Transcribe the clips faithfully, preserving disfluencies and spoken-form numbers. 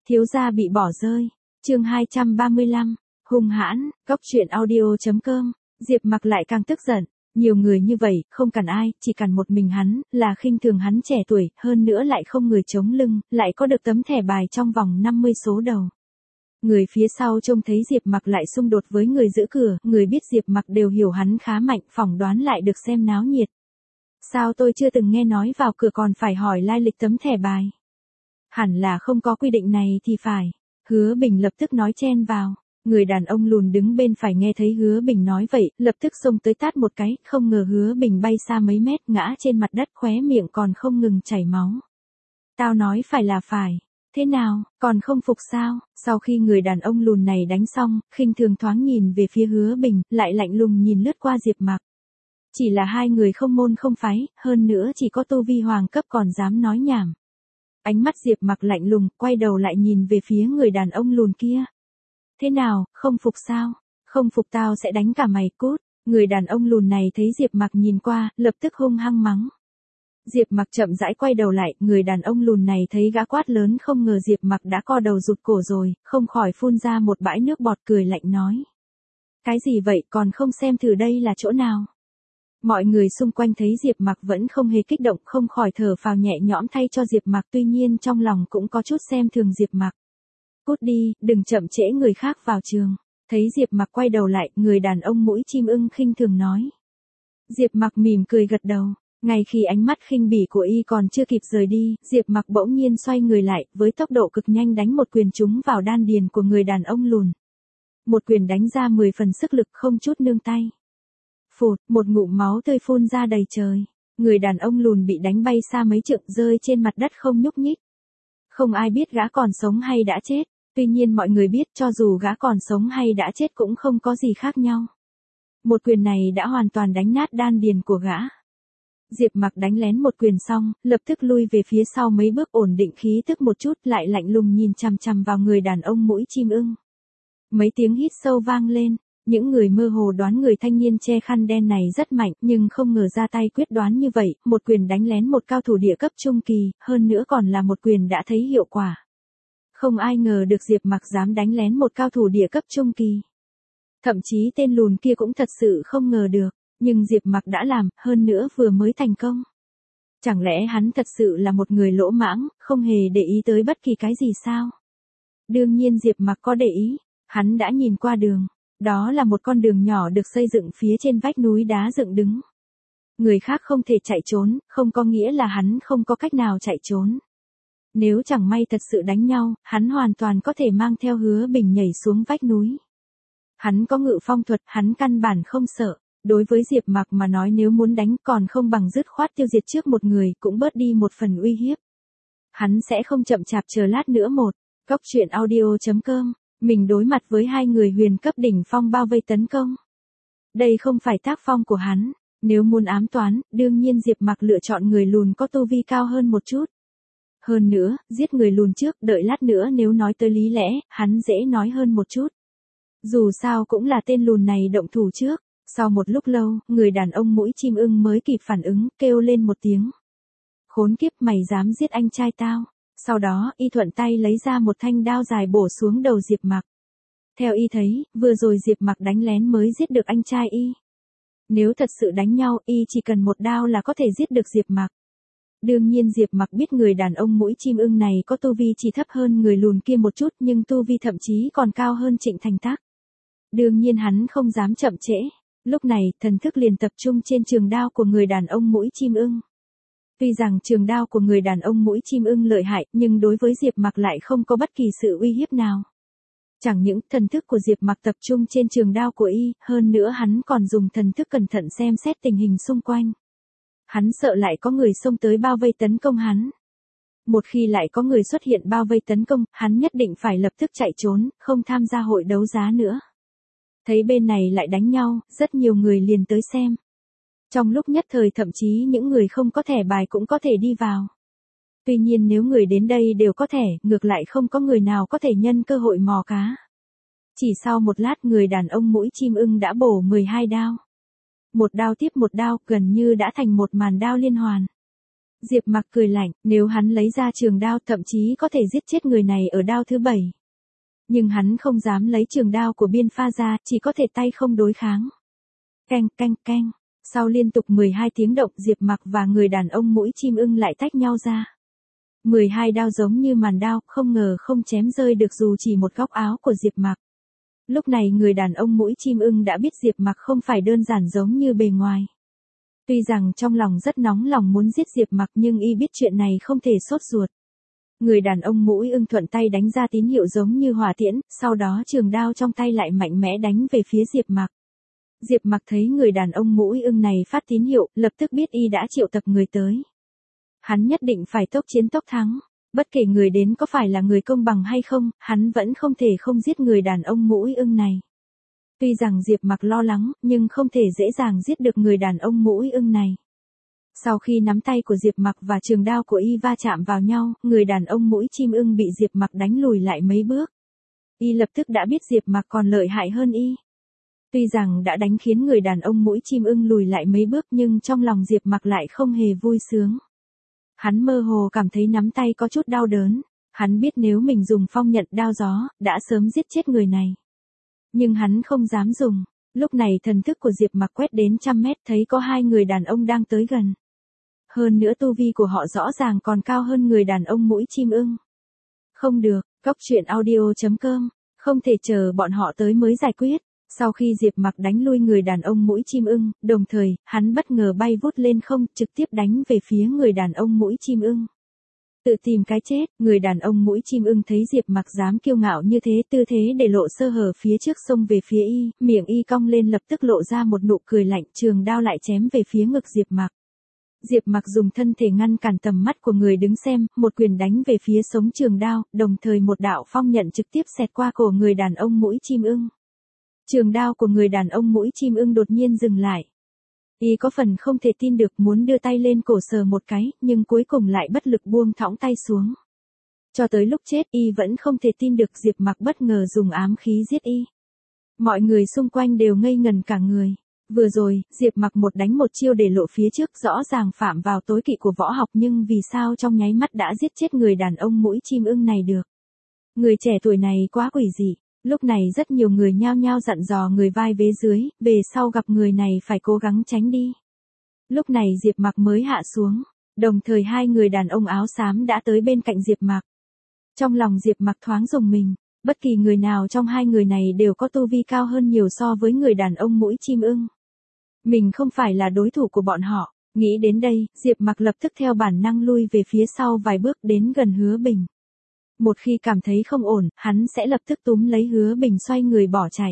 Thiếu gia bị bỏ rơi. Chương hai trăm ba mươi lăm. Hung hãn. Góc truyện audio chấm com. Diệp Mặc lại càng tức giận. Nhiều người như vậy, không cần ai, chỉ cần một mình hắn, là khinh thường hắn trẻ tuổi, hơn nữa lại không người chống lưng, lại có được tấm thẻ bài trong vòng năm mươi số đầu. Người phía sau trông thấy Diệp Mặc lại xung đột với người giữ cửa, người biết Diệp Mặc đều hiểu hắn khá mạnh, phỏng đoán lại được xem náo nhiệt. Sao tôi chưa từng nghe nói vào cửa còn phải hỏi lai lịch tấm thẻ bài? Hẳn là không có quy định này thì phải. Hứa Bình lập tức nói chen vào. Người đàn ông lùn đứng bên phải nghe thấy Hứa Bình nói vậy, lập tức xông tới tát một cái, không ngờ Hứa Bình bay xa mấy mét ngã trên mặt đất, khóe miệng còn không ngừng chảy máu. Tao nói phải là phải. Thế nào, còn không phục sao? Sau khi người đàn ông lùn này đánh xong, khinh thường thoáng nhìn về phía Hứa Bình, lại lạnh lùng nhìn lướt qua Diệp Mặc. Chỉ là hai người không môn không phái, hơn nữa chỉ có tu vi hoàng cấp còn dám nói nhảm. Ánh mắt Diệp Mặc lạnh lùng, quay đầu lại nhìn về phía người đàn ông lùn kia. Thế nào, không phục sao? Không phục tao sẽ đánh cả mày cút. Người đàn ông lùn này thấy Diệp Mặc nhìn qua, lập tức hung hăng mắng. Diệp Mặc chậm rãi quay đầu lại, người đàn ông lùn này thấy gã quát lớn không ngờ Diệp Mặc đã co đầu rụt cổ rồi, không khỏi phun ra một bãi nước bọt, cười lạnh nói. Cái gì vậy, còn không xem thử đây là chỗ nào? Mọi người xung quanh thấy Diệp Mặc vẫn không hề kích động, không khỏi thở phào nhẹ nhõm thay cho Diệp Mặc, tuy nhiên trong lòng cũng có chút xem thường Diệp Mặc. Cút đi, đừng chậm trễ người khác vào trường. Thấy Diệp Mặc quay đầu lại, người đàn ông mũi chim ưng khinh thường nói. Diệp Mặc mỉm cười gật đầu. Ngay khi ánh mắt khinh bỉ của y còn chưa kịp rời đi, Diệp Mặc bỗng nhiên xoay người lại, với tốc độ cực nhanh đánh một quyền trúng vào đan điền của người đàn ông lùn. Một quyền đánh ra mười phần sức lực, không chút nương tay. Phụt, một ngụm máu tươi phun ra đầy trời. Người đàn ông lùn bị đánh bay xa mấy trượng, rơi trên mặt đất không nhúc nhích. Không ai biết gã còn sống hay đã chết, tuy nhiên mọi người biết cho dù gã còn sống hay đã chết cũng không có gì khác nhau. Một quyền này đã hoàn toàn đánh nát đan điền của gã. Diệp Mặc đánh lén một quyền xong, lập tức lui về phía sau mấy bước, ổn định khí tức một chút, lại lạnh lùng nhìn chằm chằm vào người đàn ông mũi chim ưng. Mấy tiếng hít sâu vang lên, những người mơ hồ đoán người thanh niên che khăn đen này rất mạnh, nhưng không ngờ ra tay quyết đoán như vậy, một quyền đánh lén một cao thủ địa cấp trung kỳ, hơn nữa còn là một quyền đã thấy hiệu quả. Không ai ngờ được Diệp Mặc dám đánh lén một cao thủ địa cấp trung kỳ. Thậm chí tên lùn kia cũng thật sự không ngờ được. Nhưng Diệp Mặc đã làm, hơn nữa vừa mới thành công. Chẳng lẽ hắn thật sự là một người lỗ mãng, không hề để ý tới bất kỳ cái gì sao? Đương nhiên Diệp Mặc có để ý, hắn đã nhìn qua đường. Đó là một con đường nhỏ được xây dựng phía trên vách núi đá dựng đứng. Người khác không thể chạy trốn, không có nghĩa là hắn không có cách nào chạy trốn. Nếu chẳng may thật sự đánh nhau, hắn hoàn toàn có thể mang theo Hứa Bình nhảy xuống vách núi. Hắn có ngự phong thuật, hắn căn bản không sợ. Đối với Diệp Mặc mà nói, nếu muốn đánh còn không bằng dứt khoát tiêu diệt trước một người, cũng bớt đi một phần uy hiếp. Hắn sẽ không chậm chạp chờ lát nữa một. Góc truyện audio chấm com. Mình đối mặt với hai người huyền cấp đỉnh phong bao vây tấn công. Đây không phải tác phong của hắn. Nếu muốn ám toán, đương nhiên Diệp Mặc lựa chọn người lùn có tu vi cao hơn một chút. Hơn nữa, giết người lùn trước, đợi lát nữa nếu nói tới lý lẽ, hắn dễ nói hơn một chút. Dù sao cũng là tên lùn này động thủ trước. Sau một lúc lâu, người đàn ông mũi chim ưng mới kịp phản ứng, kêu lên một tiếng. Khốn kiếp, mày dám giết anh trai tao. Sau đó, y thuận tay lấy ra một thanh đao dài bổ xuống đầu Diệp Mặc. Theo y thấy, vừa rồi Diệp Mặc đánh lén mới giết được anh trai y. Nếu thật sự đánh nhau, y chỉ cần một đao là có thể giết được Diệp Mặc. Đương nhiên Diệp Mặc biết người đàn ông mũi chim ưng này có tu vi chỉ thấp hơn người lùn kia một chút, nhưng tu vi thậm chí còn cao hơn Trịnh Thành Tác. Đương nhiên hắn không dám chậm trễ. Lúc này, thần thức liền tập trung trên trường đao của người đàn ông mũi chim ưng. Tuy rằng trường đao của người đàn ông mũi chim ưng lợi hại, nhưng đối với Diệp Mặc lại không có bất kỳ sự uy hiếp nào. Chẳng những thần thức của Diệp Mặc tập trung trên trường đao của y, hơn nữa hắn còn dùng thần thức cẩn thận xem xét tình hình xung quanh. Hắn sợ lại có người xông tới bao vây tấn công hắn. Một khi lại có người xuất hiện bao vây tấn công, hắn nhất định phải lập tức chạy trốn, không tham gia hội đấu giá nữa. Thấy bên này lại đánh nhau, rất nhiều người liền tới xem. Trong lúc nhất thời thậm chí những người không có thẻ bài cũng có thể đi vào. Tuy nhiên nếu người đến đây đều có thẻ, ngược lại không có người nào có thể nhân cơ hội mò cá. Chỉ sau một lát người đàn ông mũi chim ưng đã bổ mười hai đao. Một đao tiếp một đao, gần như đã thành một màn đao liên hoàn. Diệp Mặc cười lạnh, nếu hắn lấy ra trường đao thậm chí có thể giết chết người này ở đao thứ bảy. Nhưng hắn không dám lấy trường đao của Biên Pha ra, chỉ có thể tay không đối kháng. Canh canh canh, sau liên tục mười hai tiếng động Diệp Mặc và người đàn ông mũi chim ưng lại tách nhau ra. mười hai đao giống như màn đao, không ngờ không chém rơi được dù chỉ một góc áo của Diệp Mặc. Lúc này người đàn ông mũi chim ưng đã biết Diệp Mặc không phải đơn giản giống như bề ngoài. Tuy rằng trong lòng rất nóng lòng muốn giết Diệp Mặc nhưng y biết chuyện này không thể sốt ruột. Người đàn ông mũi ưng thuận tay đánh ra tín hiệu giống như hỏa tiễn, sau đó trường đao trong tay lại mạnh mẽ đánh về phía Diệp Mặc. Diệp Mặc thấy người đàn ông mũi ưng này phát tín hiệu, lập tức biết y đã triệu tập người tới. Hắn nhất định phải tốc chiến tốc thắng, bất kể người đến có phải là người công bằng hay không, hắn vẫn không thể không giết người đàn ông mũi ưng này. Tuy rằng Diệp Mặc lo lắng, nhưng không thể dễ dàng giết được người đàn ông mũi ưng này. Sau khi nắm tay của Diệp Mặc và trường đao của y va chạm vào nhau, người đàn ông mũi chim ưng bị Diệp Mặc đánh lùi lại mấy bước. Y lập tức đã biết Diệp Mặc còn lợi hại hơn y. Tuy rằng đã đánh khiến người đàn ông mũi chim ưng lùi lại mấy bước nhưng trong lòng Diệp Mặc lại không hề vui sướng. Hắn mơ hồ cảm thấy nắm tay có chút đau đớn, hắn biết nếu mình dùng phong nhận đao gió, đã sớm giết chết người này. Nhưng hắn không dám dùng, lúc này thần thức của Diệp Mặc quét đến trăm mét thấy có hai người đàn ông đang tới gần. Hơn nữa tu vi của họ rõ ràng còn cao hơn người đàn ông mũi chim ưng. Không được, Cốc Truyện Audio chấm com, không thể chờ bọn họ tới mới giải quyết. Sau khi Diệp Mặc đánh lui người đàn ông mũi chim ưng, đồng thời, hắn bất ngờ bay vút lên không, trực tiếp đánh về phía người đàn ông mũi chim ưng. Tự tìm cái chết, người đàn ông mũi chim ưng thấy Diệp Mặc dám kiêu ngạo như thế, tư thế để lộ sơ hở phía trước xông về phía y, miệng y cong lên lập tức lộ ra một nụ cười lạnh, trường đao lại chém về phía ngực Diệp Mặc. Diệp Mặc dùng thân thể ngăn cản tầm mắt của người đứng xem, một quyền đánh về phía sống trường đao, đồng thời một đạo phong nhận trực tiếp xẹt qua cổ người đàn ông mũi chim ưng. Trường đao của người đàn ông mũi chim ưng đột nhiên dừng lại. Y có phần không thể tin được muốn đưa tay lên cổ sờ một cái, nhưng cuối cùng lại bất lực buông thõng tay xuống. Cho tới lúc chết y vẫn không thể tin được Diệp Mặc bất ngờ dùng ám khí giết y. Mọi người xung quanh đều ngây ngần cả người. Vừa rồi, Diệp Mặc một đánh một chiêu để lộ phía trước rõ ràng phạm vào tối kỵ của võ học nhưng vì sao trong nháy mắt đã giết chết người đàn ông mũi chim ưng này được. Người trẻ tuổi này quá quỷ dị. Lúc này rất nhiều người nhao nhao dặn dò người vai vế dưới, về sau gặp người này phải cố gắng tránh đi. Lúc này Diệp Mặc mới hạ xuống, đồng thời hai người đàn ông áo xám đã tới bên cạnh Diệp Mặc. Trong lòng Diệp Mặc thoáng rùng mình, bất kỳ người nào trong hai người này đều có tu vi cao hơn nhiều so với người đàn ông mũi chim ưng. Mình không phải là đối thủ của bọn họ, nghĩ đến đây, Diệp Mặc lập tức theo bản năng lui về phía sau vài bước đến gần Hứa Bình. Một khi cảm thấy không ổn, hắn sẽ lập tức túm lấy Hứa Bình xoay người bỏ chạy.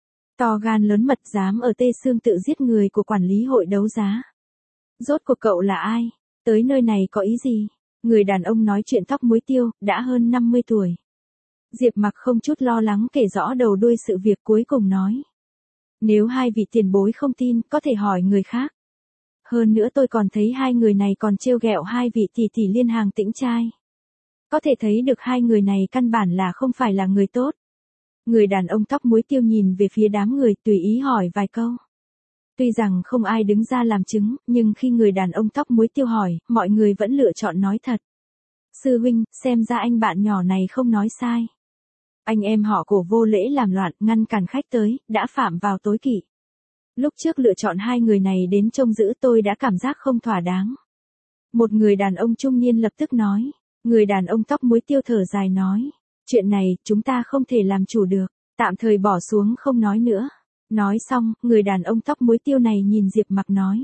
To gan lớn mật dám ở Tê Xương tự giết người của quản lý hội đấu giá. Rốt cuộc cậu là ai? Tới nơi này có ý gì? Người đàn ông nói chuyện tóc muối tiêu, đã hơn năm mươi tuổi. Diệp Mặc không chút lo lắng kể rõ đầu đuôi sự việc cuối cùng nói. Nếu hai vị tiền bối không tin, có thể hỏi người khác. Hơn nữa tôi còn thấy hai người này còn trêu ghẹo hai vị tỷ tỷ Liên Hàng Tĩnh trai. Có thể thấy được hai người này căn bản là không phải là người tốt. Người đàn ông tóc muối tiêu nhìn về phía đám người tùy ý hỏi vài câu. Tuy rằng không ai đứng ra làm chứng, nhưng khi người đàn ông tóc muối tiêu hỏi, mọi người vẫn lựa chọn nói thật. Sư huynh, xem ra anh bạn nhỏ này không nói sai. Anh em họ Cổ vô lễ làm loạn, ngăn cản khách tới, đã phạm vào tối kỵ. Lúc trước lựa chọn hai người này đến trông giữ tôi đã cảm giác không thỏa đáng. Một người đàn ông trung niên lập tức nói. Người đàn ông tóc muối tiêu thở dài nói. Chuyện này, chúng ta không thể làm chủ được, tạm thời bỏ xuống không nói nữa. Nói xong, người đàn ông tóc muối tiêu này nhìn Diệp Mặc nói.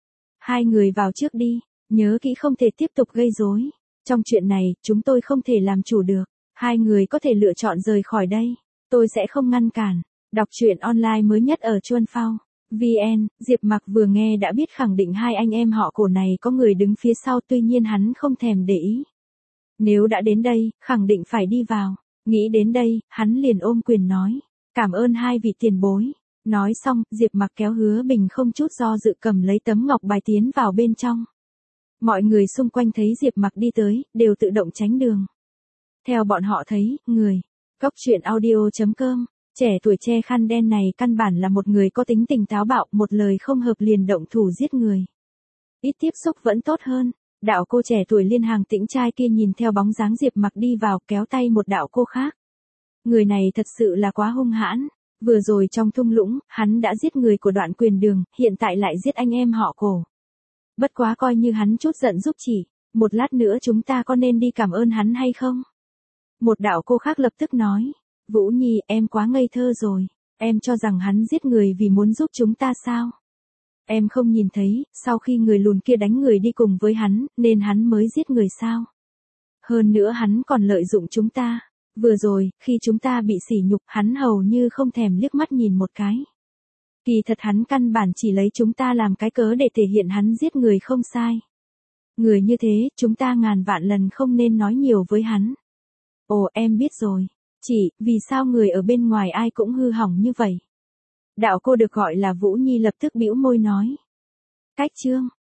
Hai người vào trước đi, nhớ kỹ không thể tiếp tục gây rối. Trong chuyện này, chúng tôi không thể làm chủ được. Hai người có thể lựa chọn rời khỏi đây. Tôi sẽ không ngăn cản. Đọc truyện online mới nhất ở Chuan Phao. vê en, Diệp Mặc vừa nghe đã biết khẳng định hai anh em họ Cổ này có người đứng phía sau, tuy nhiên hắn không thèm để ý. Nếu đã đến đây, khẳng định phải đi vào. Nghĩ đến đây, hắn liền ôm quyền nói. Cảm ơn hai vị tiền bối. Nói xong, Diệp Mặc kéo Hứa Bình không chút do dự cầm lấy tấm ngọc bài tiến vào bên trong. Mọi người xung quanh thấy Diệp Mặc đi tới, đều tự động tránh đường. Theo bọn họ thấy, người, Cốc Truyện Audio chấm com, trẻ tuổi che khăn đen này căn bản là một người có tính tình táo bạo, một lời không hợp liền động thủ giết người. Ít tiếp xúc vẫn tốt hơn. Đạo cô trẻ tuổi liên hàng tĩnh trai kia nhìn theo bóng dáng Diệp Mặc đi vào, kéo tay một đạo cô khác. Người này thật sự là quá hung hãn. Vừa rồi trong thung lũng, hắn đã giết người của Đoạn Quyền Đường, hiện tại lại giết anh em họ Cổ. Bất quá coi như hắn chút giận giúp chỉ, một lát nữa chúng ta có nên đi cảm ơn hắn hay không? Một đạo cô khác lập tức nói, Vũ Nhi, em quá ngây thơ rồi, em cho rằng hắn giết người vì muốn giúp chúng ta sao? Em không nhìn thấy, sau khi người lùn kia đánh người đi cùng với hắn, nên hắn mới giết người sao? Hơn nữa hắn còn lợi dụng chúng ta. Vừa rồi, khi chúng ta bị sỉ nhục, hắn hầu như không thèm liếc mắt nhìn một cái. Kỳ thật hắn căn bản chỉ lấy chúng ta làm cái cớ để thể hiện hắn giết người không sai. Người như thế, chúng ta ngàn vạn lần không nên nói nhiều với hắn. Ồ, em biết rồi. Chỉ, vì sao người ở bên ngoài ai cũng hư hỏng như vậy? Đạo cô được gọi là Vũ Nhi lập tức bĩu môi nói. Cách chương.